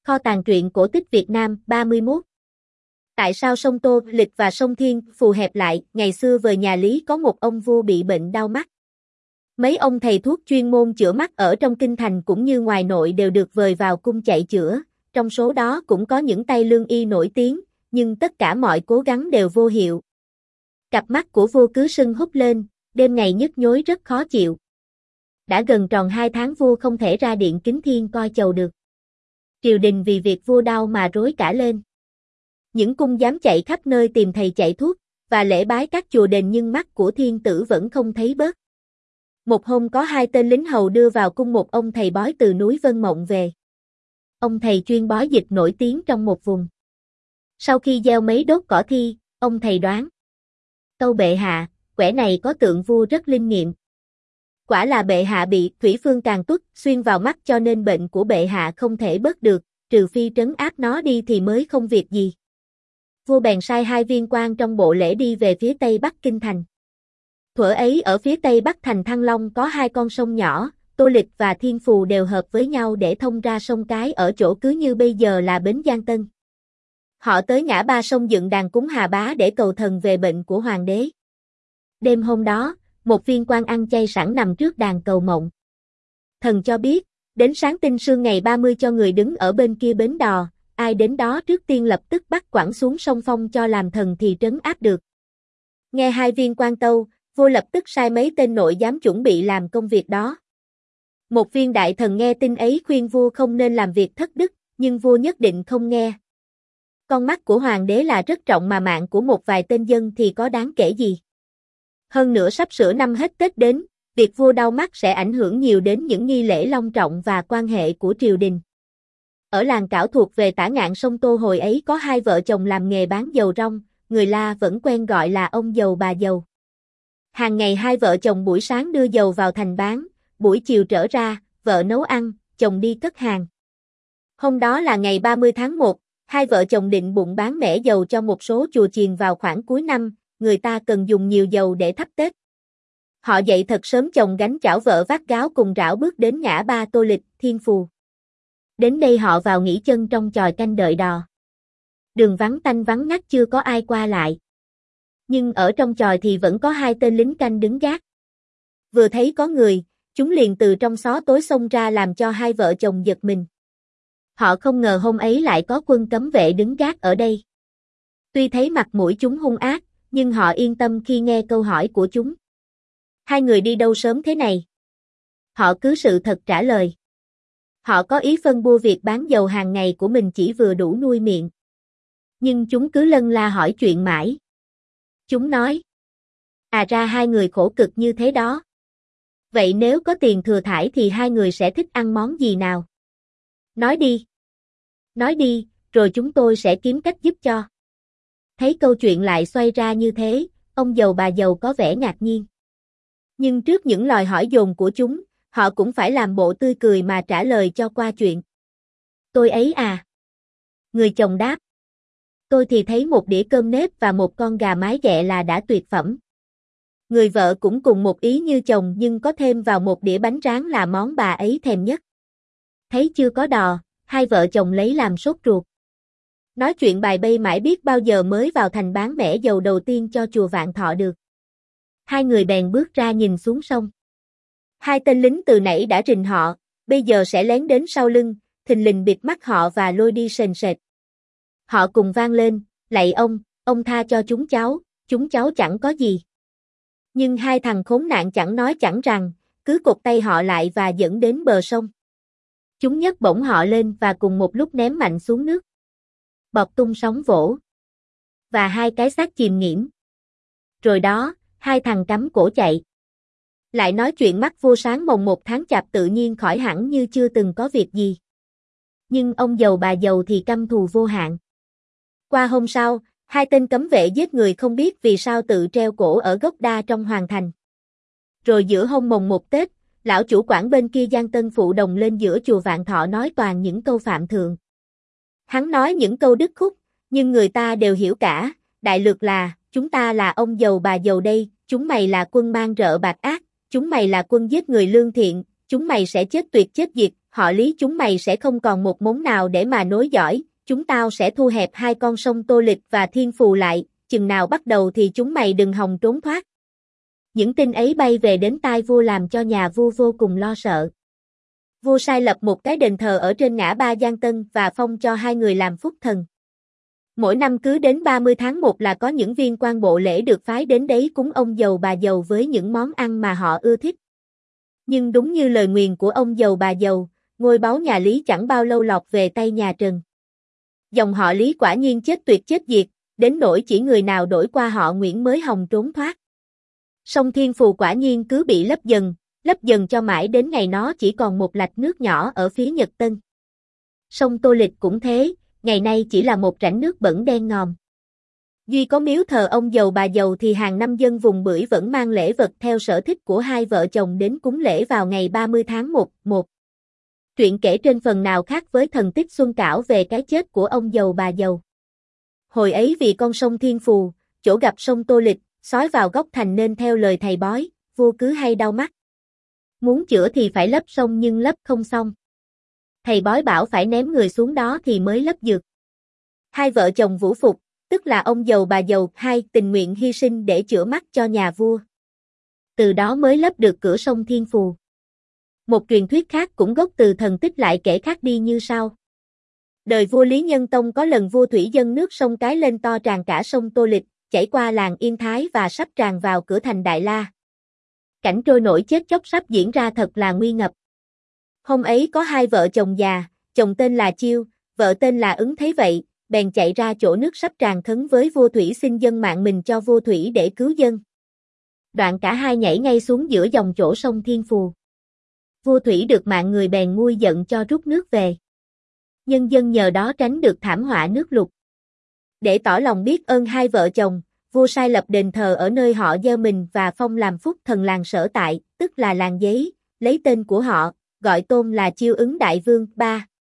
Kho tàng truyện cổ tích Việt Nam 31. Tại sao sông Tô Lịch và sông Thiên Phù hẹp lại? Ngày xưa về nhà Lý có một ông vua bị bệnh đau mắt. Mấy ông thầy thuốc chuyên môn chữa mắt ở trong kinh thành cũng như ngoài nội đều được vời vào cung chạy chữa, trong số đó cũng có những tay lương y nổi tiếng, nhưng tất cả mọi cố gắng đều vô hiệu. Cặp mắt của vua cứ sưng húp lên, đêm ngày nhức nhối rất khó chịu. Đã gần tròn 2 tháng vua không thể ra điện kính thiên coi chầu được. Triều đình vì việc vua đau mà rối cả lên. Những cung giám chạy khắp nơi tìm thầy chạy thuốc, và lễ bái các chùa đền nhưng mắt của thiên tử vẫn không thấy bớt. Một hôm có 2 tên lính hầu đưa vào cung một ông thầy bói từ núi Vân Mộng về. Ông thầy chuyên bói dịch nổi tiếng trong một vùng. Sau khi gieo mấy đốt cỏ thi, ông thầy đoán: tâu bệ hạ, quẻ này có tượng vua rất linh nghiệm. Quả là bệ hạ bị thủy phương càn tuất xuyên vào mắt cho nên bệnh của bệ hạ không thể bớt được, trừ phi trấn áp nó đi thì mới không việc gì. Vua bèn sai 2 viên quan trong bộ lễ đi về phía tây bắc kinh thành. Thuở ấy ở phía tây bắc thành Thăng Long có 2 con sông nhỏ, Tô Lịch và Thiên Phù đều hợp với nhau để thông ra sông Cái ở chỗ cứ như bây giờ là bến Giang Tân. Họ tới ngã ba sông dựng đàn cúng Hà Bá để cầu thần về bệnh của hoàng đế. Đêm hôm đó, một viên quan ăn chay sẵn nằm trước đàn cầu mộng. Thần cho biết, đến sáng tinh sương ngày 30 cho người đứng ở bên kia bến đò, ai đến đó trước tiên lập tức bắt quẳng xuống sông Phong cho làm thần thì trấn áp được. Nghe 2 viên quan tâu, vua lập tức sai mấy tên nội giám chuẩn bị làm công việc đó. Một viên đại thần nghe tin ấy khuyên vua không nên làm việc thất đức, nhưng vua nhất định không nghe. Con mắt của hoàng đế là rất trọng mà mạng của một vài tên dân thì có đáng kể gì. Hơn nữa sắp sửa năm hết Tết đến, việc vua đau mắt sẽ ảnh hưởng nhiều đến những nghi lễ long trọng và quan hệ của triều đình. Ở làng Cảo thuộc về tả ngạn sông Tô hồi ấy có 2 vợ chồng làm nghề bán dầu rong, người La vẫn quen gọi là ông dầu bà dầu. Hàng ngày 2 vợ chồng buổi sáng đưa dầu vào thành bán, buổi chiều trở ra, vợ nấu ăn, chồng đi cất hàng. Hôm đó là ngày 30 tháng 1, 2 vợ chồng định bụng bán mẻ dầu cho một số chùa chiền vào khoảng cuối năm, người ta cần dùng nhiều dầu để thắp Tết. Họ dậy thật sớm chồng gánh chảo vợ vác gáo cùng rảo bước đến ngã ba Tô Lịch, Thiên Phù. Đến đây họ vào nghỉ chân trong chòi canh đợi đò. Đường vắng tanh vắng ngắt chưa có ai qua lại. Nhưng ở trong chòi thì vẫn có 2 tên lính canh đứng gác. Vừa thấy có người, chúng liền từ trong xó tối xông ra làm cho 2 vợ chồng giật mình. Họ không ngờ hôm ấy lại có quân cấm vệ đứng gác ở đây. Tuy thấy mặt mũi chúng hung ác, nhưng họ yên tâm khi nghe câu hỏi của chúng. 2 người đi đâu sớm thế này? Họ cứ sự thật trả lời. Họ có ý phân bua việc bán dầu hàng ngày của mình chỉ vừa đủ nuôi miệng. Nhưng chúng cứ lân la hỏi chuyện mãi. Chúng nói: à ra 2 người khổ cực như thế đó. Vậy nếu có tiền thừa thãi thì 2 người sẽ thích ăn món gì nào? Nói đi. Nói đi, rồi chúng tôi sẽ kiếm cách giúp cho. Thấy câu chuyện lại xoay ra như thế, ông giàu bà giàu có vẻ ngạc nhiên. Nhưng trước những lời hỏi dồn của chúng, họ cũng phải làm bộ tươi cười mà trả lời cho qua chuyện. Tôi ấy à? Người chồng đáp. Tôi thì thấy một đĩa cơm nếp và một con gà mái ghẹ là đã tuyệt phẩm. Người vợ cũng cùng một ý như chồng nhưng có thêm vào một đĩa bánh rán là món bà ấy thèm nhất. Thấy chưa có đò, 2 vợ chồng lấy làm sốt ruột. Nói chuyện bài bay mãi biết bao giờ mới vào thành bán mẻ dầu đầu tiên cho chùa Vạn Thọ được. 2 người bèn bước ra nhìn xuống sông. 2 tên lính từ nãy đã rình họ, bây giờ sẽ lén đến sau lưng, thình lình bịt mắt họ và lôi đi sền sệt. Họ cùng vang lên: lạy ông tha cho chúng cháu chẳng có gì. Nhưng 2 thằng khốn nạn chẳng nói chẳng rằng, cứ cột tay họ lại và dẫn đến bờ sông. Chúng nhấc bổng họ lên và cùng một lúc ném mạnh xuống nước. Bọt tung sóng vỗ. Và 2 cái xác chìm nghiễm. Rồi đó, 2 thằng cắm cổ chạy. Lại nói chuyện mắt vua sáng mồng 1 tháng Chạp tự nhiên khỏi hẳn như chưa từng có việc gì. Nhưng ông giàu bà giàu thì căm thù vô hạn. Qua hôm sau, 2 tên cấm vệ giết người không biết vì sao tự treo cổ ở gốc đa trong hoàng thành. Rồi giữa hôm mồng 1 Tết, lão chủ quản bên kia Giang Tân phụ đồng lên giữa chùa Vạn Thọ nói toàn những câu phạm thượng. Hắn nói những câu đứt khúc, nhưng người ta đều hiểu cả, đại lược là: chúng ta là ông giàu bà giàu đây, chúng mày là quân mang rợ bạc ác, chúng mày là quân giết người lương thiện, chúng mày sẽ chết tuyệt chết diệt, họ Lý chúng mày sẽ không còn một mống nào để mà nối dõi, chúng tao sẽ thu hẹp hai con sông Tô Lịch và Thiên Phù lại, chừng nào bắt đầu thì chúng mày đừng hòng trốn thoát. Những tin ấy bay về đến tai vua làm cho nhà vua vô cùng lo sợ. Vua sai lập một cái đền thờ ở trên ngã ba Giang Tân và phong cho hai người làm phúc thần. Mỗi năm cứ đến 30 tháng 1 là có những viên quan bộ lễ được phái đến đấy cúng ông giàu bà giàu với những món ăn mà họ ưa thích. Nhưng đúng như lời nguyền của ông giàu bà giàu, ngôi báu nhà Lý chẳng bao lâu lọt về tay nhà Trần. Dòng họ Lý quả nhiên chết tuyệt chết diệt, đến nỗi chỉ người nào đổi qua họ Nguyễn mới hòng trốn thoát. Sông Thiên Phù quả nhiên cứ bị lấp dần cho mãi đến ngày nó chỉ còn một lạch nước nhỏ ở phía Nhật Tân. Sông Tô Lịch cũng thế, ngày nay chỉ là một rãnh nước bẩn đen ngòm. Duy có miếu thờ ông giàu bà giàu thì hàng năm dân vùng bưởi vẫn mang lễ vật theo sở thích của hai vợ chồng đến cúng lễ vào ngày 30 tháng 1. Truyện kể trên phần nào khác với thần tích Xuân Cảo về cái chết của ông giàu bà giàu. Hồi ấy vì con sông Thiên Phù, chỗ gặp sông Tô Lịch, xói vào góc thành nên theo lời thầy bói, vua cứ hay đau mắt. Muốn chữa thì phải lấp sông nhưng lấp không xong. Thầy bói bảo phải ném người xuống đó thì mới lấp được. Hai vợ chồng Vũ Phục, tức là ông giàu bà giàu, hai tình nguyện hy sinh để chữa mắt cho nhà vua. Từ đó mới lấp được cửa sông Thiên Phù. Một truyền thuyết khác cũng gốc từ thần tích lại kể khác đi như sau. Đời vua Lý Nhân Tông có lần vua thủy dâng nước sông Cái lên to tràn cả sông Tô Lịch, chảy qua làng Yên Thái và sắp tràn vào cửa thành Đại La. Cảnh trôi nổi chết chóc sắp diễn ra thật là nguy ngập. Hôm ấy có hai vợ chồng già, chồng tên là Chiêu, vợ tên là Ứng thấy vậy, bèn chạy ra chỗ nước sắp tràn khấn với vua thủy xin dâng mạng mình cho vua thủy để cứu dân. Đoạn cả hai nhảy ngay xuống giữa dòng chỗ sông Thiên Phù. Vua thủy được mạng người bèn nguôi giận cho rút nước về. Nhân dân nhờ đó tránh được thảm họa nước lụt. Để tỏ lòng biết ơn hai vợ chồng, vua sai lập đền thờ ở nơi họ gieo mình và phong làm phúc thần làng sở tại, tức là làng Giấy, lấy tên của họ, gọi tôn là Chiêu Ứng Đại Vương. 3.